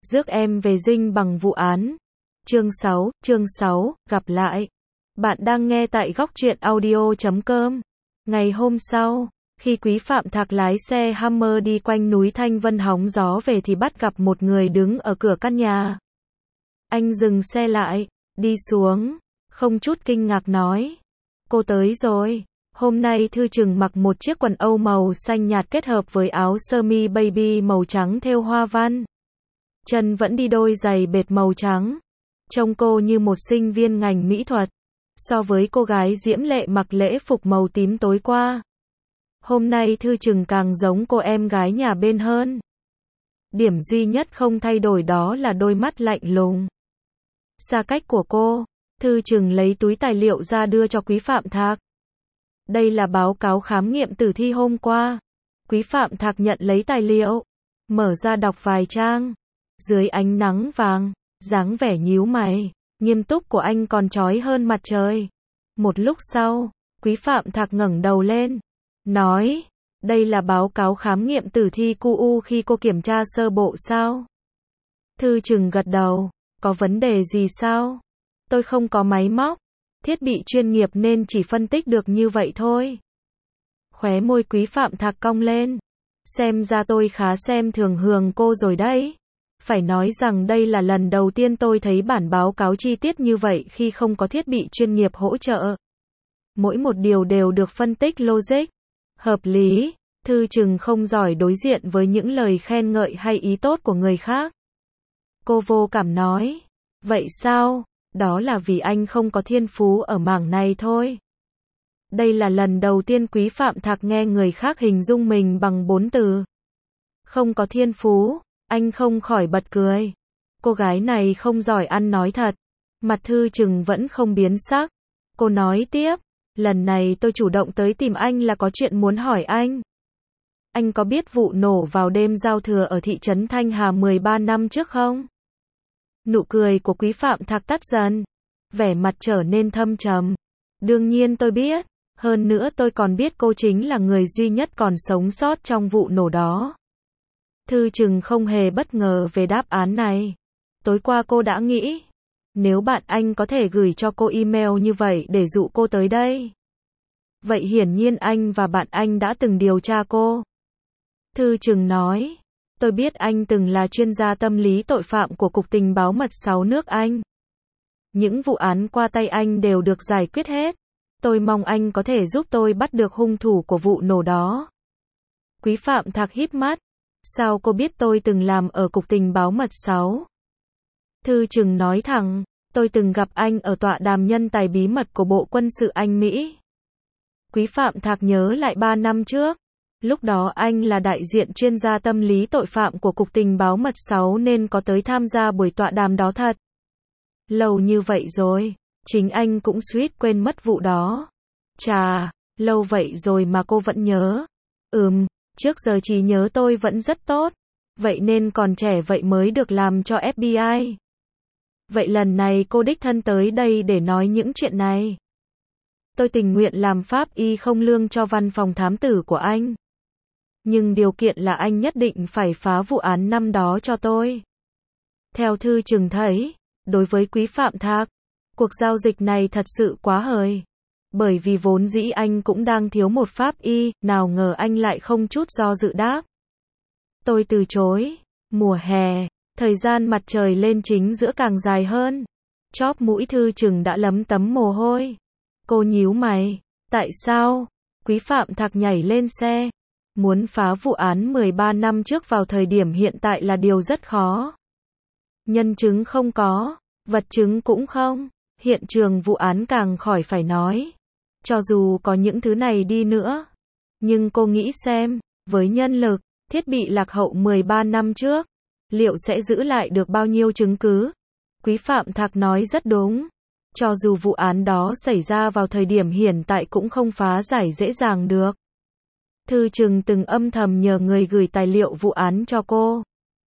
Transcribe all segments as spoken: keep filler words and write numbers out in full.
Rước em về dinh bằng vụ án. Chương sáu, chương sáu, gặp lại. Bạn đang nghe tại góc truyện audio chấm com. Ngày hôm sau, khi Quý Phạm Thạc lái xe Hummer đi quanh núi Thanh Vân hóng gió về thì bắt gặp một người đứng ở cửa căn nhà. Anh dừng xe lại, đi xuống, không chút kinh ngạc nói. Cô tới rồi. Hôm nay Thư Trừng mặc một chiếc quần âu màu xanh nhạt kết hợp với áo sơ mi baby màu trắng thêu hoa văn. Chân vẫn đi đôi giày bệt màu trắng. Trông cô như một sinh viên ngành mỹ thuật. So với cô gái diễm lệ mặc lễ phục màu tím tối qua, hôm nay Thư Trừng càng giống cô em gái nhà bên hơn. Điểm duy nhất không thay đổi đó là đôi mắt lạnh lùng. Xa cách của cô, Thư Trừng lấy túi tài liệu ra đưa cho Quý Phạm Thạc. Đây là báo cáo khám nghiệm tử thi hôm qua. Quý Phạm Thạc nhận lấy tài liệu, mở ra đọc vài trang. Dưới ánh nắng vàng, dáng vẻ nhíu mày, nghiêm túc của anh còn chói hơn mặt trời. Một lúc sau, Quý Phạm Thạc ngẩng đầu lên, nói, đây là báo cáo khám nghiệm tử thi cu u khi cô kiểm tra sơ bộ sao? Thư Trừng gật đầu, có vấn đề gì sao? Tôi không có máy móc, thiết bị chuyên nghiệp nên chỉ phân tích được như vậy thôi. Khóe môi Quý Phạm Thạc cong lên, xem ra tôi khá xem thường Hường cô rồi đấy. Phải nói rằng đây là lần đầu tiên tôi thấy bản báo cáo chi tiết như vậy khi không có thiết bị chuyên nghiệp hỗ trợ. Mỗi một điều đều được phân tích logic, hợp lý. Thư Trừng không giỏi đối diện với những lời khen ngợi hay ý tốt của người khác. Cô vô cảm nói, vậy sao? Đó là vì anh không có thiên phú ở mảng này thôi. Đây là lần đầu tiên Quý Phạm Thạc nghe người khác hình dung mình bằng bốn từ. Không có thiên phú. Anh không khỏi bật cười. Cô gái này không giỏi ăn nói thật. Mặt Thư Trừng vẫn không biến sắc. Cô nói tiếp, lần này tôi chủ động tới tìm anh là có chuyện muốn hỏi anh. Anh có biết vụ nổ vào đêm giao thừa ở thị trấn Thanh Hà mười ba năm trước không? Nụ cười của Quý Phạm Thạc tắt dần, vẻ mặt trở nên thâm trầm. Đương nhiên tôi biết, hơn nữa tôi còn biết cô chính là người duy nhất còn sống sót trong vụ nổ đó. Thư Trừng không hề bất ngờ về đáp án này. Tối qua cô đã nghĩ, nếu bạn anh có thể gửi cho cô email như vậy để dụ cô tới đây, vậy hiển nhiên anh và bạn anh đã từng điều tra cô. Thư Trừng nói, tôi biết anh từng là chuyên gia tâm lý tội phạm của Cục Tình báo Mật sáu nước Anh. Những vụ án qua tay anh đều được giải quyết hết. Tôi mong anh có thể giúp tôi bắt được hung thủ của vụ nổ đó. Quý Phạm Thạc híp mắt. Sao cô biết tôi từng làm ở Cục Tình báo Mật sáu? Thư Trừng nói thẳng, tôi từng gặp anh ở tọa đàm nhân tài bí mật của Bộ Quân sự Anh Mỹ. Quý Phạm Thạc nhớ lại ba năm trước. Lúc đó anh là đại diện chuyên gia tâm lý tội phạm của Cục Tình báo Mật sáu nên có tới tham gia buổi tọa đàm đó thật. Lâu như vậy rồi, chính anh cũng suýt quên mất vụ đó. Chà, lâu vậy rồi mà cô vẫn nhớ. Ừm. Trước giờ trí nhớ tôi vẫn rất tốt, vậy nên còn trẻ vậy mới được làm cho ép bê i. Vậy lần này cô đích thân tới đây để nói những chuyện này. Tôi tình nguyện làm pháp y không lương cho văn phòng thám tử của anh. Nhưng điều kiện là anh nhất định phải phá vụ án năm đó cho tôi. Theo Thư Trừng thấy, đối với Quý Phạm Thạc, cuộc giao dịch này thật sự quá hời. Bởi vì vốn dĩ anh cũng đang thiếu một pháp y, nào ngờ anh lại không chút do dự đáp. Tôi từ chối. Mùa hè, thời gian mặt trời lên chính giữa càng dài hơn. Chóp mũi Thư Trừng đã lấm tấm mồ hôi. Cô nhíu mày. Tại sao? Quý Phạm Thạc nhảy lên xe. Muốn phá vụ án mười ba năm trước vào thời điểm hiện tại là điều rất khó. Nhân chứng không có, vật chứng cũng không, hiện trường vụ án càng khỏi phải nói. Cho dù có những thứ này đi nữa, nhưng cô nghĩ xem, với nhân lực, thiết bị lạc hậu mười ba năm trước, liệu sẽ giữ lại được bao nhiêu chứng cứ? Quý Phạm Thạc nói rất đúng. Cho dù vụ án đó xảy ra vào thời điểm hiện tại cũng không phá giải dễ dàng được. Thư Trừng từng âm thầm nhờ người gửi tài liệu vụ án cho cô.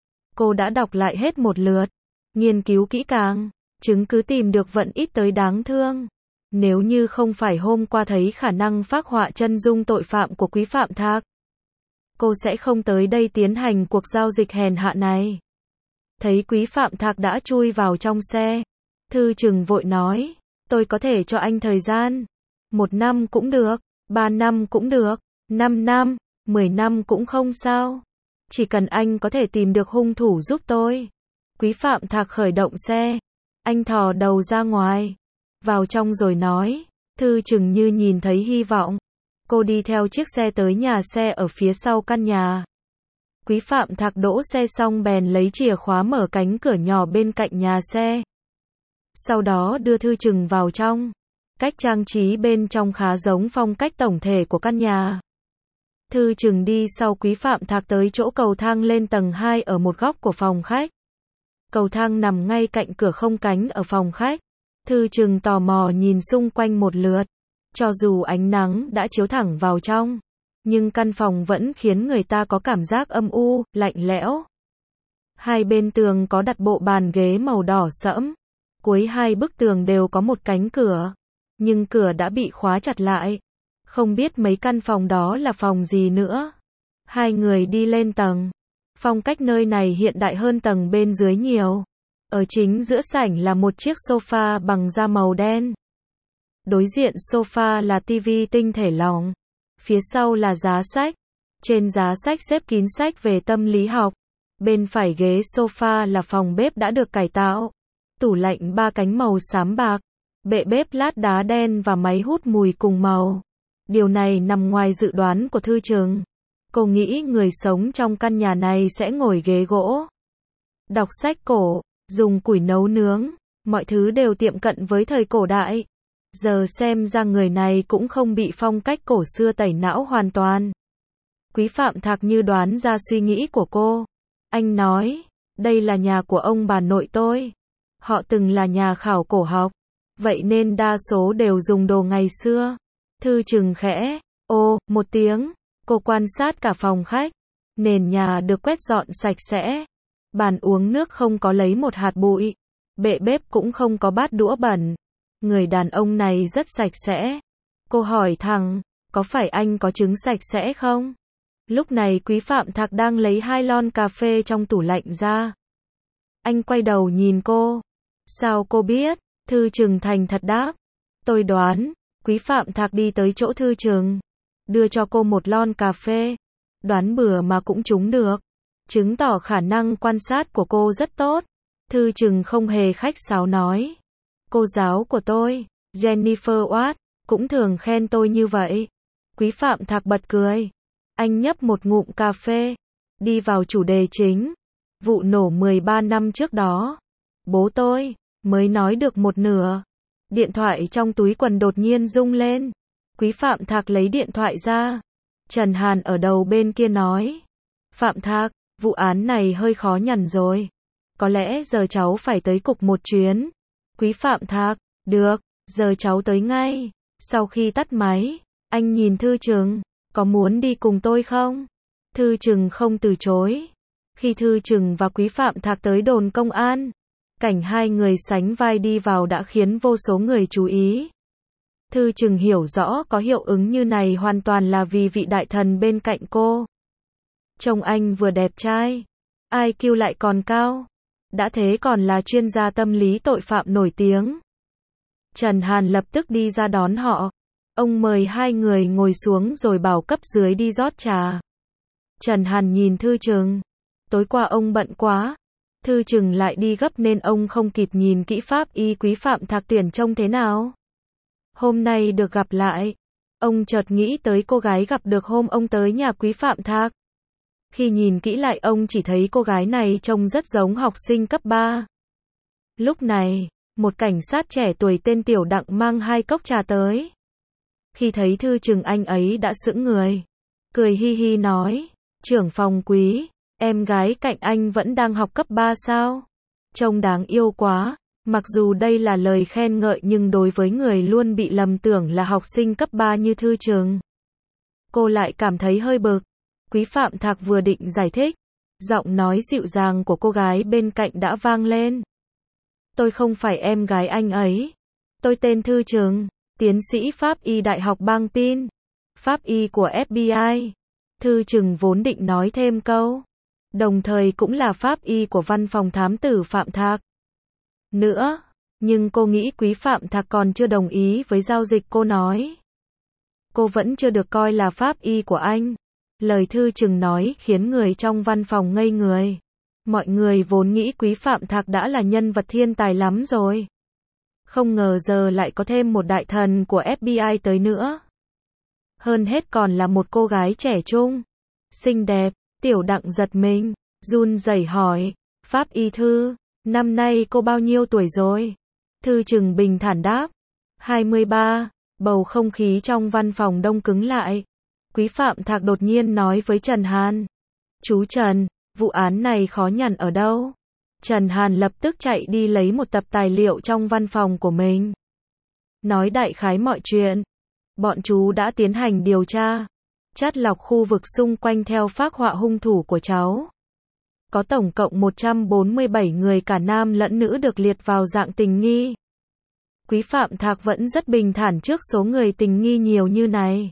Cô đã đọc lại hết một lượt, nghiên cứu kỹ càng, chứng cứ tìm được vẫn ít tới đáng thương. Nếu như không phải hôm qua thấy khả năng phác họa chân dung tội phạm của Quý Phạm Thạc, cô sẽ không tới đây tiến hành cuộc giao dịch hèn hạ này. Thấy Quý Phạm Thạc đã chui vào trong xe, Thư Trừng vội nói, tôi có thể cho anh thời gian. Một năm cũng được, ba năm cũng được, năm năm, mười năm cũng không sao. Chỉ cần anh có thể tìm được hung thủ giúp tôi. Quý Phạm Thạc khởi động xe. Anh thò đầu ra ngoài. Vào trong rồi nói. Thư Trừng như nhìn thấy hy vọng. Cô đi theo chiếc xe tới nhà xe ở phía sau căn nhà. Quý Phạm Thạc đỗ xe xong bèn lấy chìa khóa mở cánh cửa nhỏ bên cạnh nhà xe. Sau đó đưa Thư Trừng vào trong. Cách trang trí bên trong khá giống phong cách tổng thể của căn nhà. Thư Trừng đi sau Quý Phạm Thạc tới chỗ cầu thang lên tầng hai ở một góc của phòng khách. Cầu thang nằm ngay cạnh cửa không cánh ở phòng khách. Thư Trừng tò mò nhìn xung quanh một lượt. Cho dù ánh nắng đã chiếu thẳng vào trong, nhưng căn phòng vẫn khiến người ta có cảm giác âm u, lạnh lẽo. Hai bên tường có đặt bộ bàn ghế màu đỏ sẫm. Cuối hai bức tường đều có một cánh cửa, nhưng cửa đã bị khóa chặt lại. Không biết mấy căn phòng đó là phòng gì nữa. Hai người đi lên tầng. Phong cách nơi này hiện đại hơn tầng bên dưới nhiều. Ở chính giữa sảnh là một chiếc sofa bằng da màu đen. Đối diện sofa là tivi tinh thể lỏng. Phía sau là giá sách. Trên giá sách xếp kín sách về tâm lý học. Bên phải ghế sofa là phòng bếp đã được cải tạo. Tủ lạnh ba cánh màu xám bạc. Bệ bếp lát đá đen và máy hút mùi cùng màu. Điều này nằm ngoài dự đoán của Thư Trừng. Cô nghĩ người sống trong căn nhà này sẽ ngồi ghế gỗ, đọc sách cổ, dùng củi nấu nướng, mọi thứ đều tiệm cận với thời cổ đại. Giờ xem ra người này cũng không bị phong cách cổ xưa tẩy não hoàn toàn. Quý Phạm Thạc như đoán ra suy nghĩ của cô. Anh nói, đây là nhà của ông bà nội tôi. Họ từng là nhà khảo cổ học, vậy nên đa số đều dùng đồ ngày xưa. Thư Trừng khẽ, ô, một tiếng. Cô quan sát cả phòng khách. Nền nhà được quét dọn sạch sẽ. Bàn uống nước không có lấy một hạt bụi. Bệ bếp cũng không có bát đũa bẩn. Người đàn ông này rất sạch sẽ. Cô hỏi thẳng, có phải anh có trứng sạch sẽ không? Lúc này Quý Phạm Thạc đang lấy hai lon cà phê trong tủ lạnh ra. Anh quay đầu nhìn cô. Sao cô biết? Thư Trừng thành thật đáp. Tôi đoán. Quý Phạm Thạc đi tới chỗ Thư Trừng, đưa cho cô một lon cà phê. Đoán bừa mà cũng trúng được. Chứng tỏ khả năng quan sát của cô rất tốt. Thư Trừng không hề khách sáo nói. Cô giáo của tôi, Jennifer Watt, cũng thường khen tôi như vậy. Quý Phạm Thạc bật cười. Anh nhấp một ngụm cà phê. Đi vào chủ đề chính. Vụ nổ mười ba năm trước đó. Bố tôi, mới nói được một nửa. Điện thoại trong túi quần đột nhiên rung lên. Quý Phạm Thạc lấy điện thoại ra. Trần Hàn ở đầu bên kia nói. Phạm Thạc, vụ án này hơi khó nhằn rồi. Có lẽ giờ cháu phải tới cục một chuyến. Quý Phạm Thạc, được, giờ cháu tới ngay. Sau khi tắt máy, anh nhìn Thư Trừng, có muốn đi cùng tôi không? Thư Trừng không từ chối. Khi Thư Trừng và Quý Phạm Thạc tới đồn công an, cảnh hai người sánh vai đi vào đã khiến vô số người chú ý. Thư Trừng hiểu rõ có hiệu ứng như này hoàn toàn là vì vị đại thần bên cạnh cô. Trông anh vừa đẹp trai, i kiu lại còn cao, đã thế còn là chuyên gia tâm lý tội phạm nổi tiếng. Trần Hàn lập tức đi ra đón họ. Ông mời hai người ngồi xuống rồi bảo cấp dưới đi rót trà. Trần Hàn nhìn Thư Trừng. Tối qua ông bận quá. Thư Trừng lại đi gấp nên ông không kịp nhìn kỹ pháp y Quý Phạm Thạc tuyển trông thế nào. Hôm nay được gặp lại, ông chợt nghĩ tới cô gái gặp được hôm ông tới nhà Quý Phạm Thạc. Khi nhìn kỹ lại ông chỉ thấy cô gái này trông rất giống học sinh cấp ba. Lúc này, một cảnh sát trẻ tuổi tên Tiểu Đặng mang hai cốc trà tới. Khi thấy Thư Trừng anh ấy đã sững người. Cười hi hi nói, trưởng phòng Quý, em gái cạnh anh vẫn đang học cấp ba sao? Trông đáng yêu quá. Mặc dù đây là lời khen ngợi nhưng đối với người luôn bị lầm tưởng là học sinh cấp ba như Thư Trừng, cô lại cảm thấy hơi bực. Quý Phạm Thạc vừa định giải thích, giọng nói dịu dàng của cô gái bên cạnh đã vang lên. Tôi không phải em gái anh ấy. Tôi tên Thư Trừng, tiến sĩ pháp y Đại học bang Pin, pháp y của ép bê i. Thư Trừng vốn định nói thêm câu, đồng thời cũng là pháp y của văn phòng thám tử Phạm Thạc. Nữa, nhưng cô nghĩ Quý Phạm Thạc còn chưa đồng ý với giao dịch cô nói. Cô vẫn chưa được coi là pháp y của anh. Lời Thư Trừng nói khiến người trong văn phòng ngây người. Mọi người vốn nghĩ Quý Phạm Thạc đã là nhân vật thiên tài lắm rồi. Không ngờ giờ lại có thêm một đại thần của ép bê i tới nữa. Hơn hết còn là một cô gái trẻ trung, xinh đẹp. Tiểu Đặng giật mình, run rẩy hỏi, Pháp y thư, năm nay cô bao nhiêu tuổi rồi? Thư Trừng bình thản đáp, hai mươi ba, bầu không khí trong văn phòng đông cứng lại. Quý Phạm Thạc đột nhiên nói với Trần Hàn, chú Trần, vụ án này khó nhằn ở đâu? Trần Hàn lập tức chạy đi lấy một tập tài liệu trong văn phòng của mình. Nói đại khái mọi chuyện. Bọn chú đã tiến hành điều tra, chắt lọc khu vực xung quanh theo phác họa hung thủ của cháu. Có tổng cộng một trăm bốn mươi bảy người cả nam lẫn nữ được liệt vào dạng tình nghi. Quý Phạm Thạc vẫn rất bình thản trước số người tình nghi nhiều như này.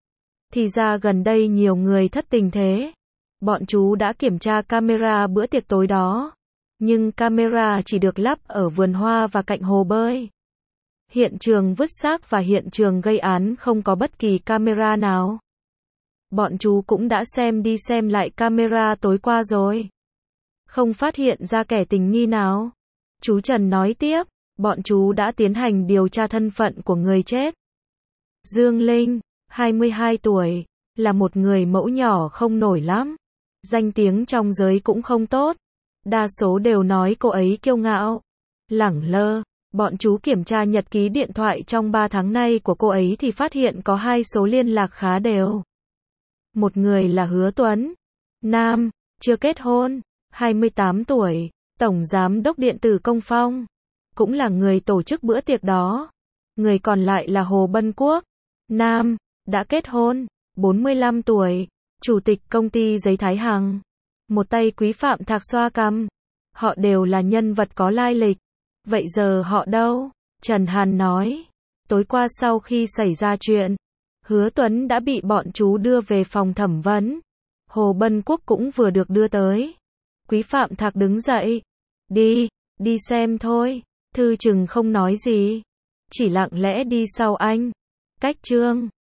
Thì ra gần đây nhiều người thất tình thế. Bọn chú đã kiểm tra camera bữa tiệc tối đó. Nhưng camera chỉ được lắp ở vườn hoa và cạnh hồ bơi. Hiện trường vứt xác và hiện trường gây án không có bất kỳ camera nào. Bọn chú cũng đã xem đi xem lại camera tối qua rồi. Không phát hiện ra kẻ tình nghi nào. Chú Trần nói tiếp, bọn chú đã tiến hành điều tra thân phận của người chết. Dương Linh, hai mươi hai tuổi, là một người mẫu nhỏ không nổi lắm. Danh tiếng trong giới cũng không tốt. Đa số đều nói cô ấy kiêu ngạo, lẳng lơ. Bọn chú kiểm tra nhật ký điện thoại trong ba tháng nay của cô ấy thì phát hiện có hai số liên lạc khá đều. Một người là Hứa Tuấn, nam, chưa kết hôn, hai mươi tám tuổi, tổng giám đốc điện tử Công Phong, cũng là người tổ chức bữa tiệc đó. Người còn lại là Hồ Bân Quốc, nam, đã kết hôn, bốn mươi lăm tuổi, chủ tịch công ty giấy Thái Hằng. Một tay Quý Phạm Thạc xoa cằm. Họ đều là nhân vật có lai lịch. Vậy giờ họ đâu? Trần Hàn nói. Tối qua sau khi xảy ra chuyện, Hứa Tuấn đã bị bọn chú đưa về phòng thẩm vấn. Hồ Bân Quốc cũng vừa được đưa tới. Quý Phạm Thạc đứng dậy. Đi, đi xem thôi. Thư Trừng không nói gì. Chỉ lặng lẽ đi sau anh. Cách Trương.